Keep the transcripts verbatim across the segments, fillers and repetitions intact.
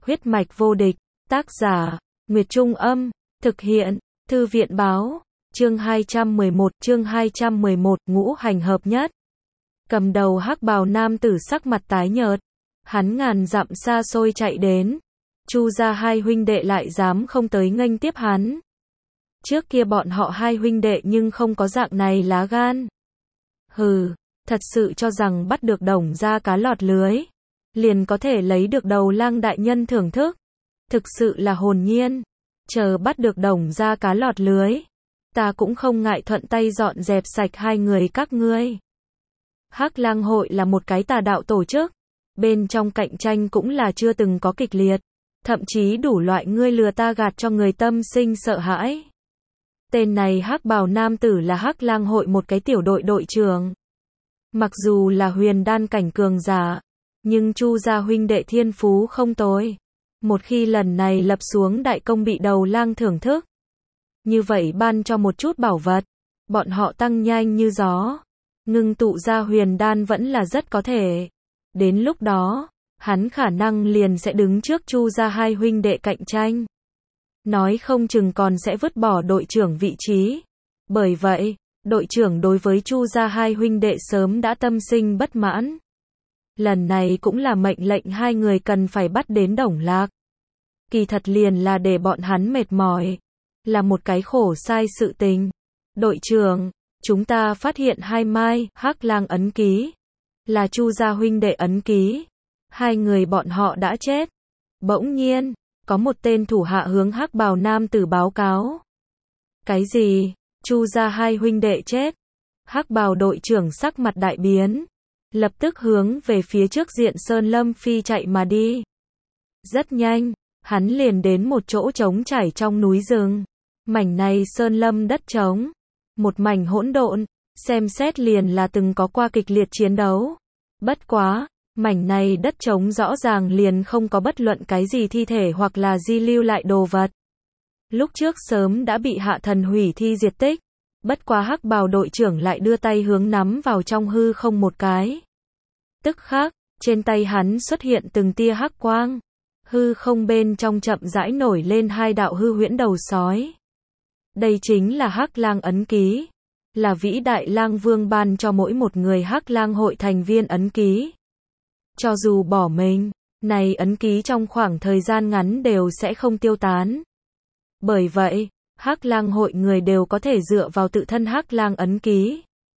Huyết mạch vô địch, tác giả, Nguyệt Trung Âm, thực hiện, Thư viện Báo, chương hai trăm mười một, chương hai trăm mười một, ngũ hành hợp nhất. Cầm đầu hắc bào nam tử sắc mặt tái nhợt, hắn ngàn dặm xa xôi chạy đến, Chu gia hai huynh đệ lại dám không tới nghênh tiếp hắn. Trước kia bọn họ hai huynh đệ nhưng không có dạng này lá gan. Hừ, thật sự cho rằng bắt được Đồng gia cá lọt lưới, liền có thể lấy được đầu lang đại nhân thưởng thức. Thực sự là hồn nhiên. Chờ bắt được Đồng gia cá lọt lưới, ta cũng không ngại thuận tay dọn dẹp sạch hai người các ngươi. Hắc Lang hội là một cái tà đạo tổ chức, bên trong cạnh tranh cũng là chưa từng có kịch liệt, thậm chí đủ loại ngươi lừa ta gạt cho người tâm sinh sợ hãi. Tên này hắc bào nam tử là Hắc Lang hội một cái tiểu đội đội trưởng. Mặc dù là huyền đan cảnh cường giả, nhưng Chu gia huynh đệ thiên phú không tồi. Một khi lần này lập xuống đại công bị đầu lang thưởng thức, như vậy ban cho một chút bảo vật, bọn họ tăng nhanh như gió, ngưng tụ ra huyền đan vẫn là rất có thể. Đến lúc đó, hắn khả năng liền sẽ đứng trước Chu gia hai huynh đệ cạnh tranh. Nói không chừng còn sẽ vứt bỏ đội trưởng vị trí. Bởi vậy, đội trưởng đối với Chu gia hai huynh đệ sớm đã tâm sinh bất mãn. Lần này cũng là mệnh lệnh hai người cần phải bắt đến Đồng Lạc. Kỳ thật liền là để bọn hắn mệt mỏi, là một cái khổ sai sự tình. Đội trưởng, chúng ta phát hiện hai mai Hắc Lang ấn ký, là Chu gia huynh đệ ấn ký. Hai người bọn họ đã chết. Bỗng nhiên, có một tên thủ hạ hướng hắc bào nam tử báo cáo. Cái gì? Chu gia hai huynh đệ chết? Hắc bào đội trưởng sắc mặt đại biến, lập tức hướng về phía trước diện sơn lâm phi chạy mà đi. Rất nhanh, hắn liền đến một chỗ trống trải trong núi rừng. Mảnh này sơn lâm đất trống, một mảnh hỗn độn, xem xét liền là từng có qua kịch liệt chiến đấu. Bất quá, mảnh này đất trống rõ ràng liền không có bất luận cái gì thi thể hoặc là di lưu lại đồ vật. Lúc trước sớm đã bị hạ thần hủy thi diệt tích. Bất quá hắc bào đội trưởng lại đưa tay hướng nắm vào trong hư không một cái. Tức khắc, trên tay hắn xuất hiện từng tia hắc quang. Hư không bên trong chậm rãi nổi lên hai đạo hư huyễn đầu sói. Đây chính là Hắc Lang ấn ký, là vĩ đại lang vương ban cho mỗi một người Hắc Lang hội thành viên ấn ký. Cho dù bỏ mình, này ấn ký trong khoảng thời gian ngắn đều sẽ không tiêu tán. Bởi vậy, Hắc Lang hội người đều có thể dựa vào tự thân Hắc Lang ấn ký,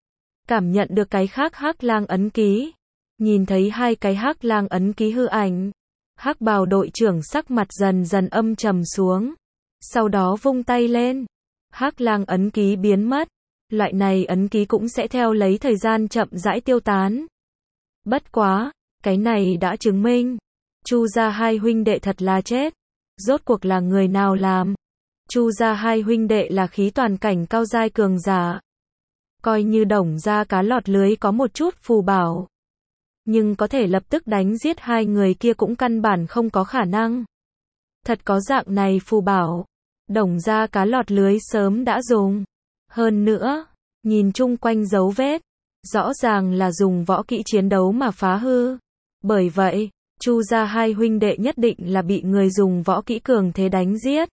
cảm nhận được cái khác Hắc Lang ấn ký. Nhìn thấy hai cái Hắc Lang ấn ký hư ảnh, hắc bào đội trưởng sắc mặt dần dần âm trầm xuống. Sau đó vung tay lên, Hắc Lang ấn ký biến mất. Loại này ấn ký cũng sẽ theo lấy thời gian chậm rãi tiêu tán. Bất quá, cái này đã chứng minh, Chu gia hai huynh đệ thật là chết. Rốt cuộc là người nào làm? Chu gia hai huynh đệ là khí toàn cảnh cao giai cường giả. Coi như Đồng gia cá lọt lưới có một chút phù bảo, nhưng có thể lập tức đánh giết hai người kia cũng căn bản không có khả năng. Thật có dạng này phù bảo, Đồng gia cá lọt lưới sớm đã dùng. Hơn nữa, nhìn chung quanh dấu vết, rõ ràng là dùng võ kỹ chiến đấu mà phá hư. Bởi vậy, Chu gia hai huynh đệ nhất định là bị người dùng võ kỹ cường thế đánh giết.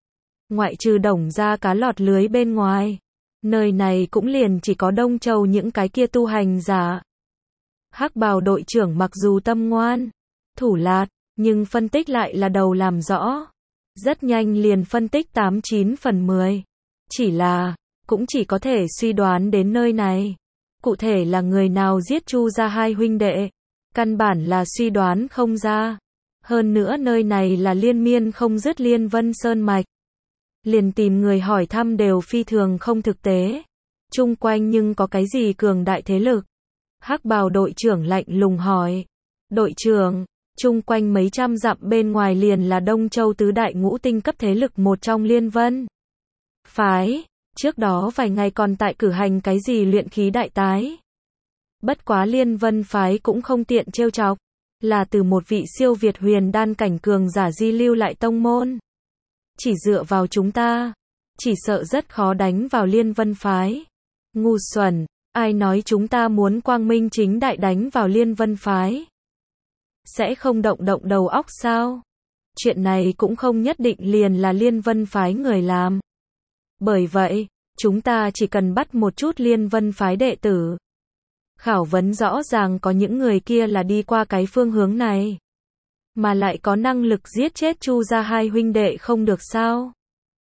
Ngoại trừ Đồng gia cá lọt lưới bên ngoài, nơi này cũng liền chỉ có Đông Châu những cái kia tu hành giả. Hắc bào đội trưởng mặc dù tâm ngoan, thủ lạt, nhưng phân tích lại là đầu làm rõ. Rất nhanh liền phân tích tám chín phần mười. Chỉ là, cũng chỉ có thể suy đoán đến nơi này. Cụ thể là người nào giết Chu gia hai huynh đệ, căn bản là suy đoán không ra. Hơn nữa nơi này là liên miên không dứt Liên Vân Sơn mạch, liền tìm người hỏi thăm đều phi thường không thực tế. Chung quanh nhưng có cái gì cường đại thế lực? Hắc bào đội trưởng lạnh lùng hỏi. Đội trưởng, chung quanh mấy trăm dặm bên ngoài liền là Đông Châu tứ đại ngũ tinh cấp thế lực một trong Liên Vân phái. Trước đó vài ngày còn tại cử hành cái gì luyện khí đại tái. Bất quá Liên Vân phái cũng không tiện trêu chọc, là từ một vị siêu việt huyền đan cảnh cường giả di lưu lại tông môn. Chỉ dựa vào chúng ta, chỉ sợ rất khó đánh vào Liên Vân phái. Ngu xuẩn, ai nói chúng ta muốn quang minh chính đại đánh vào Liên Vân phái? Sẽ không động động đầu óc sao? chuyện này cũng không nhất định liền là Liên Vân phái người làm. Bởi vậy, chúng ta chỉ cần bắt một chút Liên Vân phái đệ tử. Khảo vấn rõ ràng có những người kia là đi qua cái phương hướng này. Mà lại có năng lực giết chết Chu gia hai huynh đệ không được sao?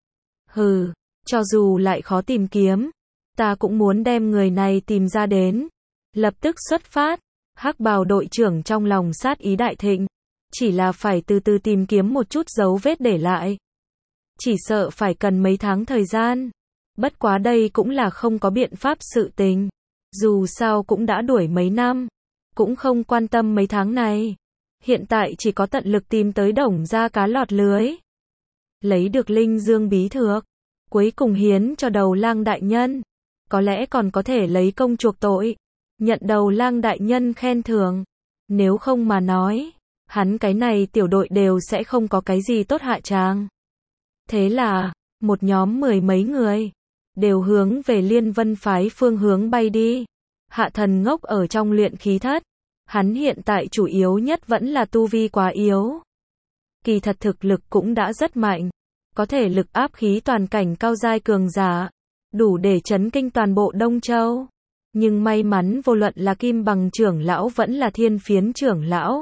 Hừ, cho dù lại khó tìm kiếm, ta cũng muốn đem người này tìm ra đến. Lập tức xuất phát, Hắc Bào đội trưởng trong lòng sát ý đại thịnh. Chỉ là phải từ từ tìm kiếm một chút dấu vết để lại. Chỉ sợ phải cần mấy tháng thời gian. Bất quá đây cũng là không có biện pháp sự tình. Dù sao cũng đã đuổi mấy năm. Cũng không quan tâm mấy tháng này. Hiện tại chỉ có tận lực tìm tới Đồng gia cá lọt lưới. Lấy được Linh Dương bí thược. Cuối cùng hiến cho Đầu Lang đại nhân. Có lẽ còn có thể lấy công chuộc tội. Nhận Đầu Lang đại nhân khen thưởng. Nếu không mà nói, hắn cái này tiểu đội đều sẽ không có cái gì tốt hạ tràng. Thế là, một nhóm mười mấy người, đều hướng về Liên Vân phái phương hướng bay đi. Hạ Thần ngốc ở trong luyện khí thất. Hắn hiện tại chủ yếu nhất vẫn là tu vi quá yếu. Kỳ thật thực lực cũng đã rất mạnh. Có thể lực áp khí toàn cảnh cao giai cường giả. Đủ để chấn kinh toàn bộ Đông Châu. Nhưng may mắn vô luận là Kim Bằng trưởng lão vẫn là Thiên Phiến trưởng lão.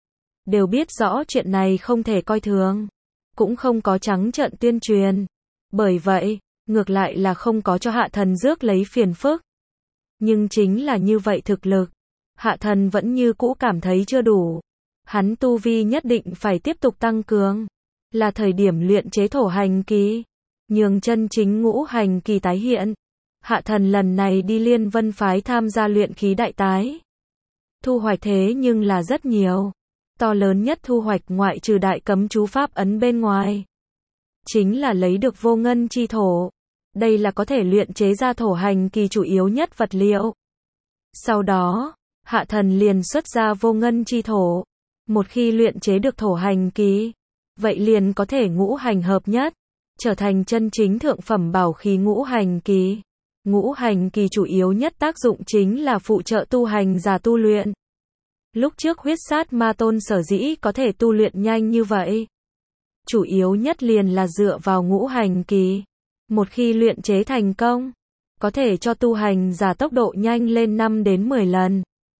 Đều biết rõ chuyện này không thể coi thường. Cũng không có trắng trợn tuyên truyền. Bởi vậy, ngược lại là không có cho Hạ Thần rước lấy phiền phức. Nhưng chính là như vậy thực lực. Hạ Thần vẫn như cũ cảm thấy chưa đủ. Hắn tu vi nhất định phải tiếp tục tăng cường. Là thời điểm luyện chế thổ hành kỳ. Nhường chân chính ngũ hành kỳ tái hiện. Hạ Thần lần này đi Liên Vân phái tham gia luyện khí đại tái. Thu hoạch thế nhưng là rất nhiều. To lớn nhất thu hoạch ngoại trừ đại cấm chú pháp ấn bên ngoài. Chính là lấy được vô ngân chi thổ. Đây là có thể luyện chế ra thổ hành kỳ chủ yếu nhất vật liệu. Sau đó, Hạ Thần liền xuất ra vô ngân chi thổ. Một khi luyện chế được thổ hành kỳ, vậy liền có thể ngũ hành hợp nhất. Trở thành chân chính thượng phẩm bảo khí ngũ hành kỳ. Ngũ hành kỳ chủ yếu nhất tác dụng chính là phụ trợ tu hành giả tu luyện. Lúc trước huyết sát ma tôn sở dĩ có thể tu luyện nhanh như vậy. Chủ yếu nhất liền là dựa vào ngũ hành kỳ. Một khi luyện chế thành công, có thể cho tu hành giả tốc độ nhanh lên năm đến mười lần.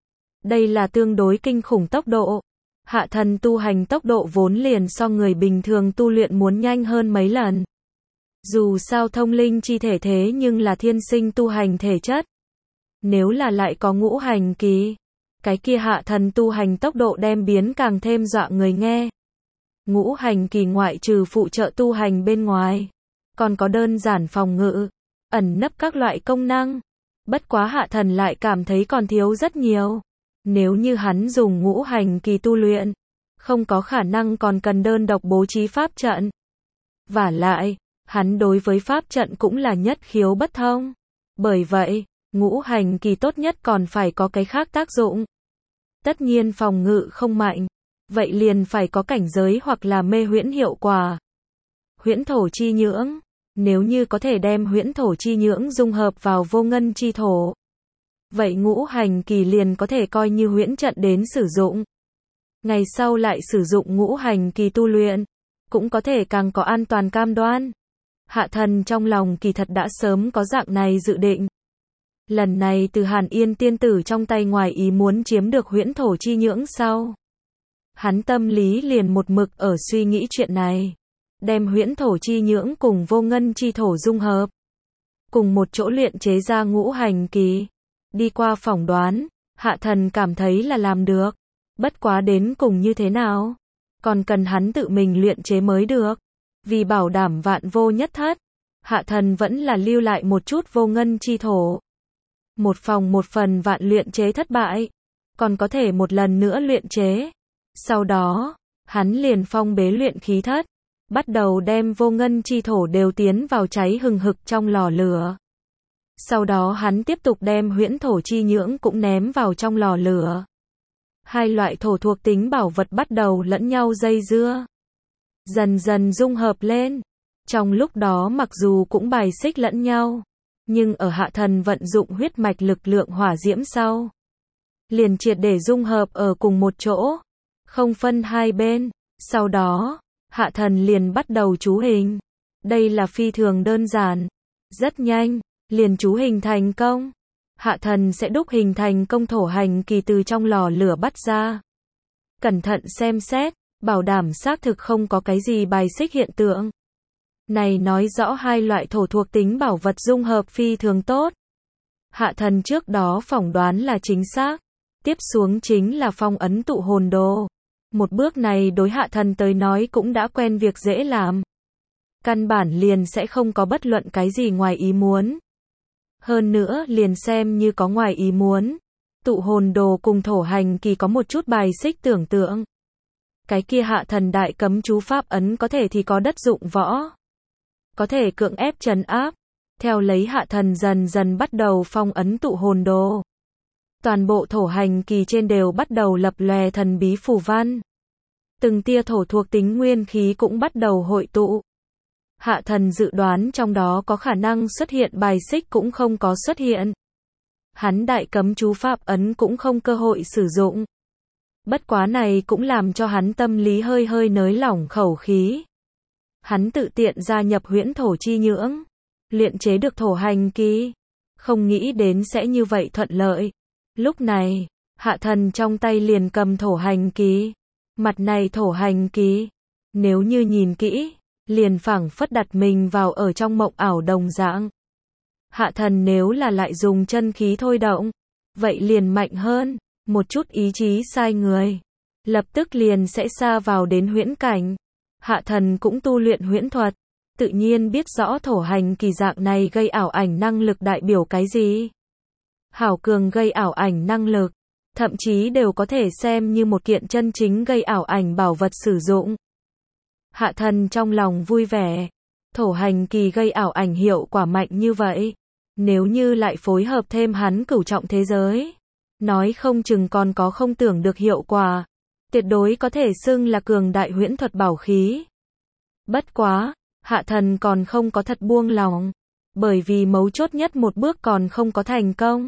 Đây là tương đối kinh khủng tốc độ. Hạ Thần tu hành tốc độ vốn liền so người bình thường tu luyện muốn nhanh hơn mấy lần. Dù sao thông linh chi thể thế nhưng là thiên sinh tu hành thể chất. Nếu là lại có ngũ hành kỳ, cái kia Hạ Thần tu hành tốc độ đem biến càng thêm dọa người nghe. Ngũ hành kỳ ngoại trừ phụ trợ tu hành bên ngoài, còn có đơn giản phòng ngự, ẩn nấp các loại công năng. Bất quá Hạ Thần lại cảm thấy còn thiếu rất nhiều. Nếu như hắn dùng ngũ hành kỳ tu luyện, không có khả năng còn cần đơn độc bố trí pháp trận. Vả lại, hắn đối với pháp trận cũng là nhất khiếu bất thông. Bởi vậy, ngũ hành kỳ tốt nhất còn phải có cái khác tác dụng. Tất nhiên phòng ngự không mạnh, vậy liền phải có cảnh giới hoặc là mê huyễn hiệu quả. Huyễn thổ chi nhưỡng, nếu như có thể đem huyễn thổ chi nhưỡng dung hợp vào vô ngân chi thổ, vậy ngũ hành kỳ liền có thể coi như huyễn trận đến sử dụng. Ngày sau lại sử dụng ngũ hành kỳ tu luyện, cũng có thể càng có an toàn cam đoan. Hạ Thần trong lòng kỳ thật đã sớm có dạng này dự định. Lần này từ Hàn Yên tiên tử trong tay ngoài ý muốn chiếm được huyễn thổ chi nhưỡng sau. Hắn tâm lý liền một mực ở suy nghĩ chuyện này. Đem huyễn thổ chi nhưỡng cùng vô ngân chi thổ dung hợp. Cùng một chỗ luyện chế ra ngũ hành kỳ. Đi qua phỏng đoán, Hạ Thần cảm thấy là làm được. Bất quá đến cùng như thế nào? Còn cần hắn tự mình luyện chế mới được. Vì bảo đảm vạn vô nhất thất, Hạ Thần vẫn là lưu lại một chút vô ngân chi thổ. Một phòng một phần vạn luyện chế thất bại, còn có thể một lần nữa luyện chế. Sau đó, hắn liền phong bế luyện khí thất, bắt đầu đem vô ngân chi thổ đều tiến vào cháy hừng hực trong lò lửa. Sau đó hắn tiếp tục đem huyễn thổ chi nhưỡng cũng ném vào trong lò lửa. Hai loại thổ thuộc tính bảo vật bắt đầu lẫn nhau dây dưa. Dần dần dung hợp lên. Trong lúc đó mặc dù cũng bài xích lẫn nhau, nhưng ở Hạ Thần vận dụng huyết mạch lực lượng hỏa diễm sau, liền triệt để dung hợp ở cùng một chỗ, không phân hai bên. Sau đó, Hạ thần liền bắt đầu chú hình. Đây là phi thường đơn giản. Rất nhanh, liền chú hình thành công. Hạ thần sẽ đúc hình thành công thổ hành kỳ từ trong lò lửa bắt ra. Cẩn thận xem xét, bảo đảm xác thực không có cái gì bài xích hiện tượng. Này nói rõ hai loại thổ thuộc tính bảo vật dung hợp phi thường tốt. Hạ thần trước đó phỏng đoán là chính xác. Tiếp xuống chính là phong ấn tụ hồn đồ. Một bước này đối hạ thần tới nói cũng đã quen việc dễ làm. Căn bản liền sẽ không có bất luận cái gì ngoài ý muốn. Hơn nữa liền xem như có ngoài ý muốn. Tụ hồn đồ cùng thổ hành kỳ có một chút bài xích tưởng tượng. Cái kia hạ thần đại cấm chú pháp ấn có thể thì có đất dụng võ. Có thể cưỡng ép trấn áp. Theo lấy hạ thần dần dần bắt đầu phong ấn tụ hồn đồ. Toàn bộ thổ hành kỳ trên đều bắt đầu lập lòe thần bí phù văn. Từng tia thổ thuộc tính nguyên khí cũng bắt đầu hội tụ. Hạ thần dự đoán trong đó có khả năng xuất hiện bài xích cũng không có xuất hiện. Hắn đại cấm chú pháp ấn cũng không cơ hội sử dụng. Bất quá này cũng làm cho hắn tâm lý hơi hơi nới lỏng khẩu khí. Hắn tự tiện gia nhập huyễn thổ chi nhưỡng. Luyện chế được thổ hành kỳ. Không nghĩ đến sẽ như vậy thuận lợi. Lúc này, hạ thần trong tay liền cầm thổ hành kỳ. Mặt này thổ hành kỳ. Nếu như nhìn kỹ, liền phảng phất đặt mình vào ở trong mộng ảo đồng dạng. Hạ thần nếu là lại dùng chân khí thôi động, vậy liền mạnh hơn, một chút ý chí sai người. Lập tức liền sẽ xa vào đến huyễn cảnh. Hạ thần cũng tu luyện huyễn thuật. Tự nhiên biết rõ thổ hành kỳ dạng này gây ảo ảnh năng lực đại biểu cái gì. Hảo cường gây ảo ảnh năng lực, thậm chí đều có thể xem như một kiện chân chính gây ảo ảnh bảo vật sử dụng. Hạ thần trong lòng vui vẻ, thổ hành kỳ gây ảo ảnh hiệu quả mạnh như vậy. Nếu như lại phối hợp thêm hắn cửu trọng thế giới, nói không chừng còn có không tưởng được hiệu quả. Tuyệt đối có thể xưng là cường đại huyễn thuật bảo khí. Bất quá, hạ thần còn không có thật buông lòng, bởi vì mấu chốt nhất một bước còn không có thành công.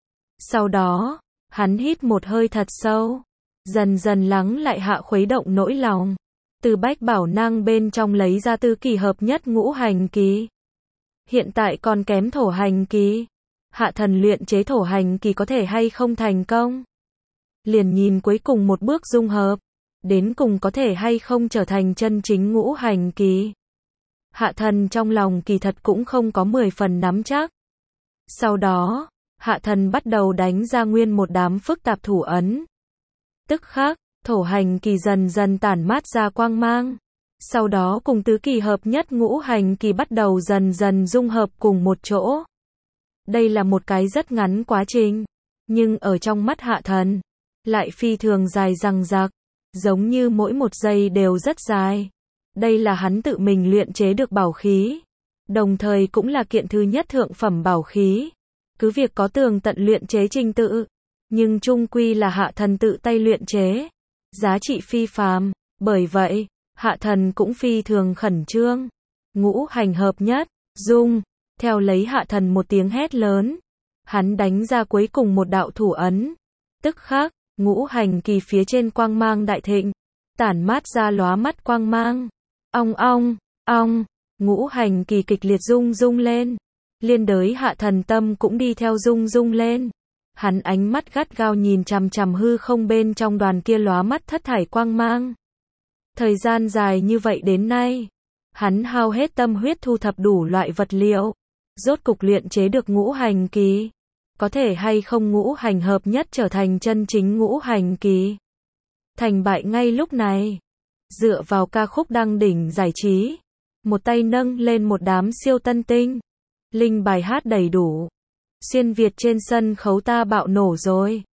Sau đó, hắn hít một hơi thật sâu, dần dần lắng lại hạ khuấy động nỗi lòng, từ bách bảo năng bên trong lấy ra tứ kỳ hợp nhất ngũ hành kỳ. Hiện tại còn kém thổ hành kỳ. Hạ thần luyện chế thổ hành kỳ có thể hay không thành công? Liền nhìn cuối cùng một bước dung hợp, đến cùng có thể hay không trở thành chân chính ngũ hành kỳ. Hạ thần trong lòng kỳ thật cũng không có mười phần nắm chắc. Sau đó, hạ thần bắt đầu đánh ra nguyên một đám phức tạp thủ ấn. Tức khắc, thổ hành kỳ dần dần tản mát ra quang mang. Sau đó cùng tứ kỳ hợp nhất ngũ hành kỳ bắt đầu dần dần dung hợp cùng một chỗ. Đây là một cái rất ngắn quá trình, nhưng ở trong mắt hạ thần, lại phi thường dài dằng dặc, giống như mỗi một giây đều rất dài. Đây là hắn tự mình luyện chế được bảo khí, đồng thời cũng là kiện thứ nhất thượng phẩm bảo khí. Cứ việc có tường tận luyện chế trình tự, nhưng chung quy là hạ thần tự tay luyện chế, giá trị phi phàm, bởi vậy, hạ thần cũng phi thường khẩn trương. Ngũ hành hợp nhất, dung, theo lấy hạ thần một tiếng hét lớn, hắn đánh ra cuối cùng một đạo thủ ấn. Tức khắc, ngũ hành kỳ phía trên quang mang đại thịnh, tản mát ra lóa mắt quang mang. Ong ong, ong, ngũ hành kỳ kịch liệt rung rung lên. Liên đới hạ thần tâm cũng đi theo rung rung lên. Hắn ánh mắt gắt gao nhìn chằm chằm hư không bên trong đoàn kia lóa mắt thất thải quang mang. Thời gian dài như vậy đến nay, hắn hao hết tâm huyết thu thập đủ loại vật liệu, rốt cục luyện chế được ngũ hành kỳ. Có thể hay không ngũ hành hợp nhất trở thành chân chính ngũ hành kỳ? Thành bại ngay lúc này. Dựa vào ca khúc đăng đỉnh giải trí, một tay nâng lên một đám siêu tân tinh, linh bài hát đầy đủ. Xuyên Việt trên sân khấu ta bạo nổ rồi.